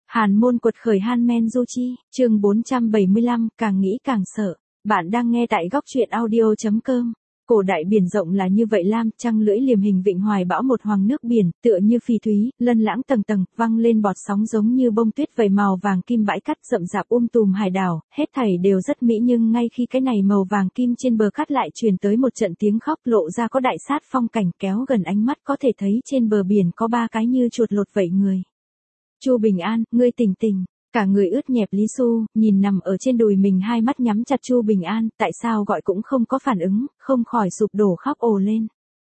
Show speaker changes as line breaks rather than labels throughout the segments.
Hàn môn quật khởi Han Du Chi, chương 475, càng nghĩ càng sợ. Bạn đang nghe tại góc truyện audio.com. Cổ đại biển rộng là như vậy, lam trăng lưỡi liềm hình vịnh hoài bão một hoàng nước biển, tựa như phỉ thúy, lân lãng tầng tầng, văng lên bọt sóng giống như bông tuyết vẩy màu vàng kim, bãi cát rậm rạp tùm hải đảo, hết thảy đều rất mỹ, nhưng ngay khi cái này màu vàng kim trên bờ cát lại truyền tới một trận tiếng khóc, lộ ra có đại sát phong cảnh, kéo gần ánh mắt có thể thấy trên bờ biển có ba cái như chuột lột vậy người. Chu Bình An, ngươi tỉnh tỉnh. Cả người ướt nhẹp Lý Xu, nhìn nằm ở trên đùi mình, hai mắt nhắm chặt Chu Bình An, tại sao gọi cũng không có phản ứng, không khỏi sụp đổ khóc ồ lên.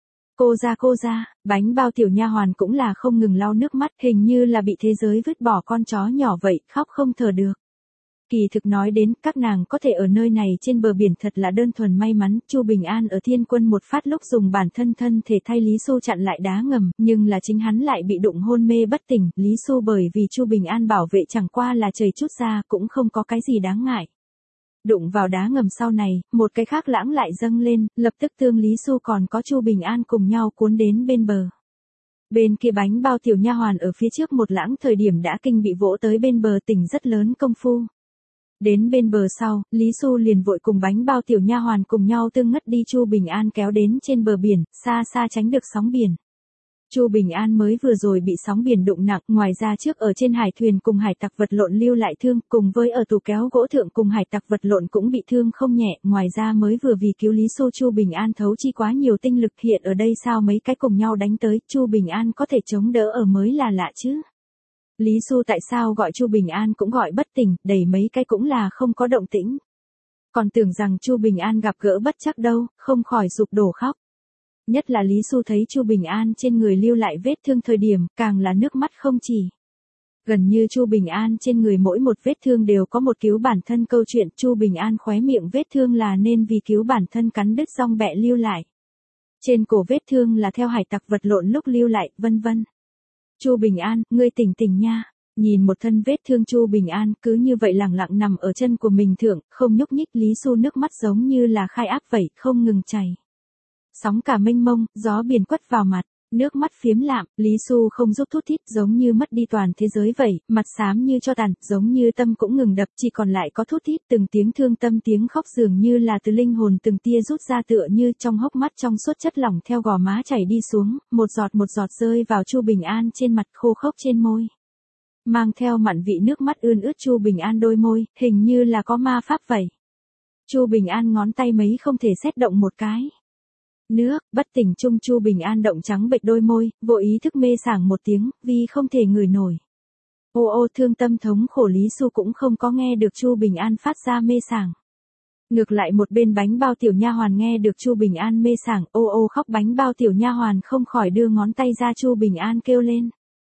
Cô ra, bánh bao tiểu nha hoàn cũng là không ngừng lau nước mắt, hình như là bị thế giới vứt bỏ con chó nhỏ vậy, khóc không thở được. Kỳ thực nói đến, các nàng có thể ở nơi này trên bờ biển thật là đơn thuần may mắn. Chu Bình An ở Thiên Quân một phát lúc dùng bản thân thân thể thay Lý Xu chặn lại đá ngầm, nhưng là chính hắn lại bị đụng hôn mê bất tỉnh. Lý Xu bởi vì Chu Bình An bảo vệ chẳng qua là chảy chút ra, cũng không có cái gì đáng ngại. Đụng vào đá ngầm sau này, một cái khác lãng lại dâng lên, lập tức tương Lý Xu còn có Chu Bình An cùng nhau cuốn đến bên bờ. Bên kia bánh bao tiểu nha hoàn ở phía trước một lãng thời điểm đã kinh bị vỗ tới bên bờ, tỉnh rất lớn công phu. Đến bên bờ sau, Lý Xu liền vội cùng bánh bao tiểu nha hoàn cùng nhau tương ngất đi Chu Bình An kéo đến trên bờ biển, xa xa tránh được sóng biển. Chu Bình An mới vừa rồi bị sóng biển đụng nặng, ngoài ra trước ở trên hải thuyền cùng hải tặc vật lộn lưu lại thương, cùng với ở tủ kéo gỗ thượng cùng hải tặc vật lộn cũng bị thương không nhẹ, ngoài ra mới vừa vì cứu Lý Xu Chu Bình An thấu chi quá nhiều tinh lực, hiện ở đây sao mấy cái cùng nhau đánh tới, Chu Bình An có thể chống đỡ ở mới là lạ chứ. Lý Xu tại sao gọi Chu Bình An cũng gọi bất tỉnh, đẩy mấy cái cũng là không có động tĩnh. Còn tưởng rằng Chu Bình An gặp gỡ bất trắc đâu, không khỏi sụp đổ khóc. Nhất là Lý Xu thấy Chu Bình An trên người lưu lại vết thương thời điểm, càng là nước mắt không chỉ. Gần như Chu Bình An trên người mỗi một vết thương đều có một cứu bản thân câu chuyện, Chu Bình An khóe miệng vết thương là nên vì cứu bản thân cắn đứt rong bẹ lưu lại. Trên cổ vết thương là theo hải tặc vật lộn lúc lưu lại, vân vân. Chu Bình An, ngươi tỉnh tỉnh nha. Nhìn một thân vết thương Chu Bình An cứ như vậy lẳng lặng nằm ở chân của mình thượng, không nhúc nhích, Lý Xu nước mắt giống như là khai áp vậy, không ngừng chảy. Sóng cả mênh mông, gió biển quất vào mặt, nước mắt phiếm lạm, Lý Xu không giúp thút thít, giống như mất đi toàn thế giới vậy, mặt xám như cho tàn, giống như tâm cũng ngừng đập, chỉ còn lại có thút thít, từng tiếng thương tâm, tiếng khóc dường như là từ linh hồn từng tia rút ra, tựa như trong hốc mắt trong suốt chất lỏng theo gò má chảy đi xuống, một giọt rơi vào Chu Bình An trên mặt, khô khốc trên môi. Mang theo mặn vị nước mắt ươn ướt Chu Bình An đôi môi, hình như là có ma pháp vậy. Chu Bình An ngón tay mấy không thể xét động một cái. Nước, bất tỉnh chung Chu Bình An động trắng bệch đôi môi, vô ý thức mê sảng một tiếng, vì không thể ngửi nổi. Ô thương tâm thống khổ Lý Xu cũng không có nghe được Chu Bình An phát ra mê sảng. Ngược lại một bên bánh bao tiểu nha hoàn nghe được Chu Bình An mê sảng, ô khóc, bánh bao tiểu nha hoàn không khỏi đưa ngón tay ra Chu Bình An kêu lên.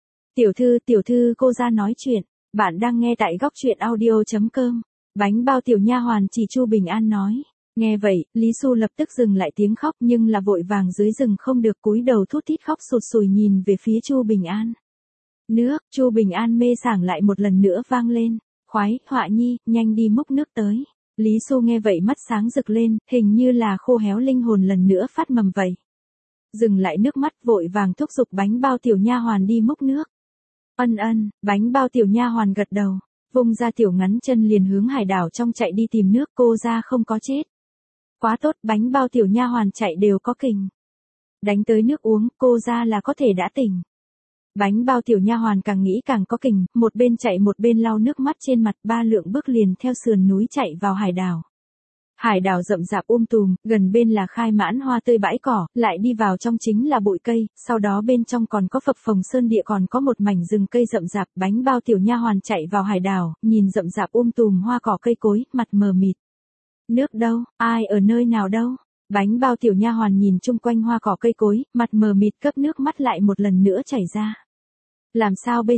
Tiểu thư cô ra nói chuyện, bạn đang nghe tại góc truyện audio.com. Bánh bao tiểu nha hoàn chỉ Chu Bình An nói. Nghe vậy, Lý Xu lập tức dừng lại tiếng khóc, nhưng là vội vàng dưới rừng không được, cúi đầu thút thít khóc sụt sùi nhìn về phía Chu Bình An. Nước, Chu Bình An mê sảng lại một lần nữa vang lên. Khoái, Họa Nhi, nhanh đi múc nước tới. Lý Xu nghe vậy mắt sáng rực lên, hình như là khô héo linh hồn lần nữa phát mầm vậy. Dừng lại nước mắt, vội vàng thúc giục bánh bao tiểu nha hoàn đi múc nước. Ân, bánh bao tiểu nha hoàn gật đầu, vung ra tiểu ngắn chân liền hướng hải đảo trong chạy đi tìm nước, cô ra không có chết. Quá tốt, bánh bao tiểu nha hoàn chạy đều có kình. Đánh tới nước uống, cô ra là có thể đã tỉnh. Bánh bao tiểu nha hoàn càng nghĩ càng có kình, một bên chạy một bên lau nước mắt trên mặt, 3 lượng bước liền theo sườn núi chạy vào hải đảo. Hải đảo rậm rạp tùm, gần bên là khai mãn hoa tươi bãi cỏ, lại đi vào trong chính là bụi cây, sau đó bên trong còn có phập phồng sơn địa, còn có một mảnh rừng cây rậm rạp. Bánh bao tiểu nha hoàn chạy vào hải đảo, nhìn rậm rạp tùm hoa cỏ cây cối, mặt mờ mịt. Nước đâu, ai ở nơi nào đâu? Bánh bao tiểu nha hoàn nhìn chung quanh hoa cỏ cây cối, mặt mờ mịt, cấp nước mắt lại một lần nữa chảy ra. Làm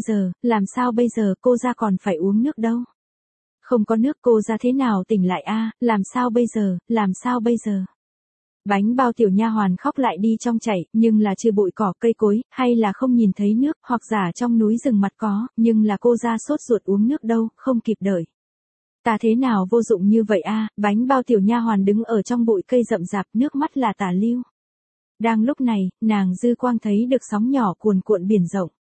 sao bây giờ, cô ra còn phải uống nước đâu. Không có nước cô ra thế nào tỉnh lại a, làm sao bây giờ? Bánh bao tiểu nha hoàn khóc lại đi trong chảy, nhưng là trừ bụi cỏ cây cối, hay là không nhìn thấy nước, hoặc giả trong núi rừng mặt có, nhưng là cô ra sốt ruột uống nước đâu, không kịp đợi. Ta thế nào vô dụng như vậy a, bánh bao tiểu nha hoàn đứng ở trong bụi cây rậm rạp, nước mắt là tả lưu. Đang lúc này, nàng dư quang thấy được sóng nhỏ cuồn cuộn biển rộng.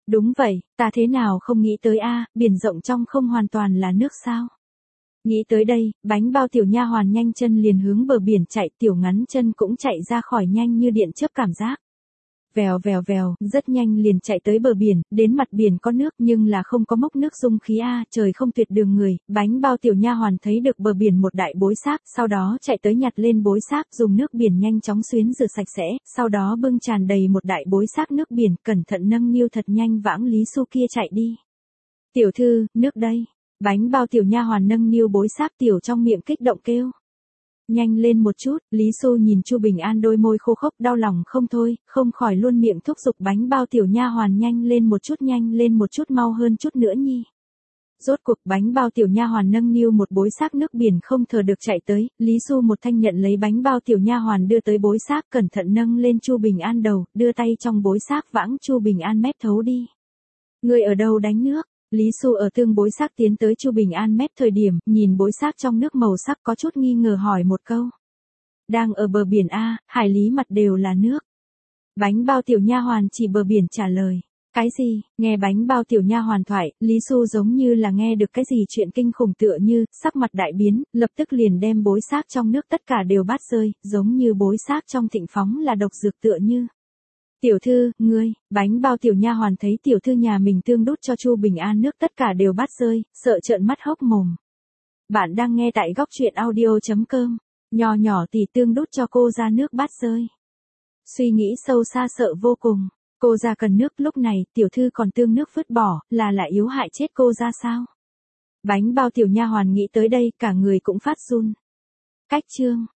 Đúng vậy, ta thế nào không nghĩ tới a, biển rộng trong không hoàn toàn là nước sao? Nghĩ tới đây, bánh bao tiểu nha hoàn nhanh chân liền hướng bờ biển chạy, tiểu ngắn chân cũng chạy ra khỏi nhanh như điện chớp cảm giác. Vèo vèo vèo, rất nhanh liền chạy tới bờ biển, đến mặt biển có nước nhưng là không có mốc nước dung khí a, trời không tuyệt đường người, bánh bao tiểu nha hoàn thấy được bờ biển một đại bối xác, sau đó chạy tới nhặt lên bối xác, dùng nước biển nhanh chóng xuyến rửa sạch sẽ, sau đó bưng tràn đầy một đại bối xác nước biển, cẩn thận nâng niu thật nhanh vãng Lý Xu kia chạy đi. Tiểu thư, nước đây. Bánh bao tiểu nha hoàn nâng niu bối xác tiểu trong miệng kích động kêu. Nhanh lên một chút, Lý Xu nhìn Chu Bình An đôi môi khô khốc đau lòng không thôi, không khỏi luôn miệng thúc giục bánh bao tiểu nha hoàn nhanh lên một chút mau hơn chút nữa nhi. Rốt cuộc bánh bao tiểu nha hoàn nâng niu một bối xác nước biển không thở được chạy tới, Lý Xu một thanh nhận lấy bánh bao tiểu nha hoàn đưa tới bối xác cẩn thận nâng lên Chu Bình An đầu, đưa tay trong bối xác vãng Chu Bình An mép thấu đi. Người ở đâu đánh nước? Lý Xu ở tương bối xác tiến tới Chu Bình An mép thời điểm, nhìn bối xác trong nước màu sắc có chút nghi ngờ hỏi một câu. Đang ở bờ biển a, hải lý mặt đều là nước. Bánh bao tiểu nha hoàn chỉ bờ biển trả lời. Cái gì? Nghe bánh bao tiểu nha hoàn thoại, Lý Xu giống như là nghe được cái gì chuyện kinh khủng tựa như, sắc mặt đại biến, lập tức liền đem bối xác trong nước tất cả đều bắt rơi, giống như bối xác trong thịnh phóng là độc dược tựa như. Tiểu thư, ngươi, bánh bao tiểu nha hoàn thấy tiểu thư nhà mình tương đút cho Chu Bình An nước tất cả đều bắt rơi, sợ trợn mắt hốc mồm. Bạn đang nghe tại góc truyện audio.com, nho nhỏ tỷ tương đút cho cô ra nước bắt rơi. Suy nghĩ sâu xa sợ vô cùng, cô ra cần nước lúc này, tiểu thư còn tương nước vứt bỏ, là yếu hại chết cô ra sao? Bánh bao tiểu nha hoàn nghĩ tới đây, cả người cũng phát run. Cách chương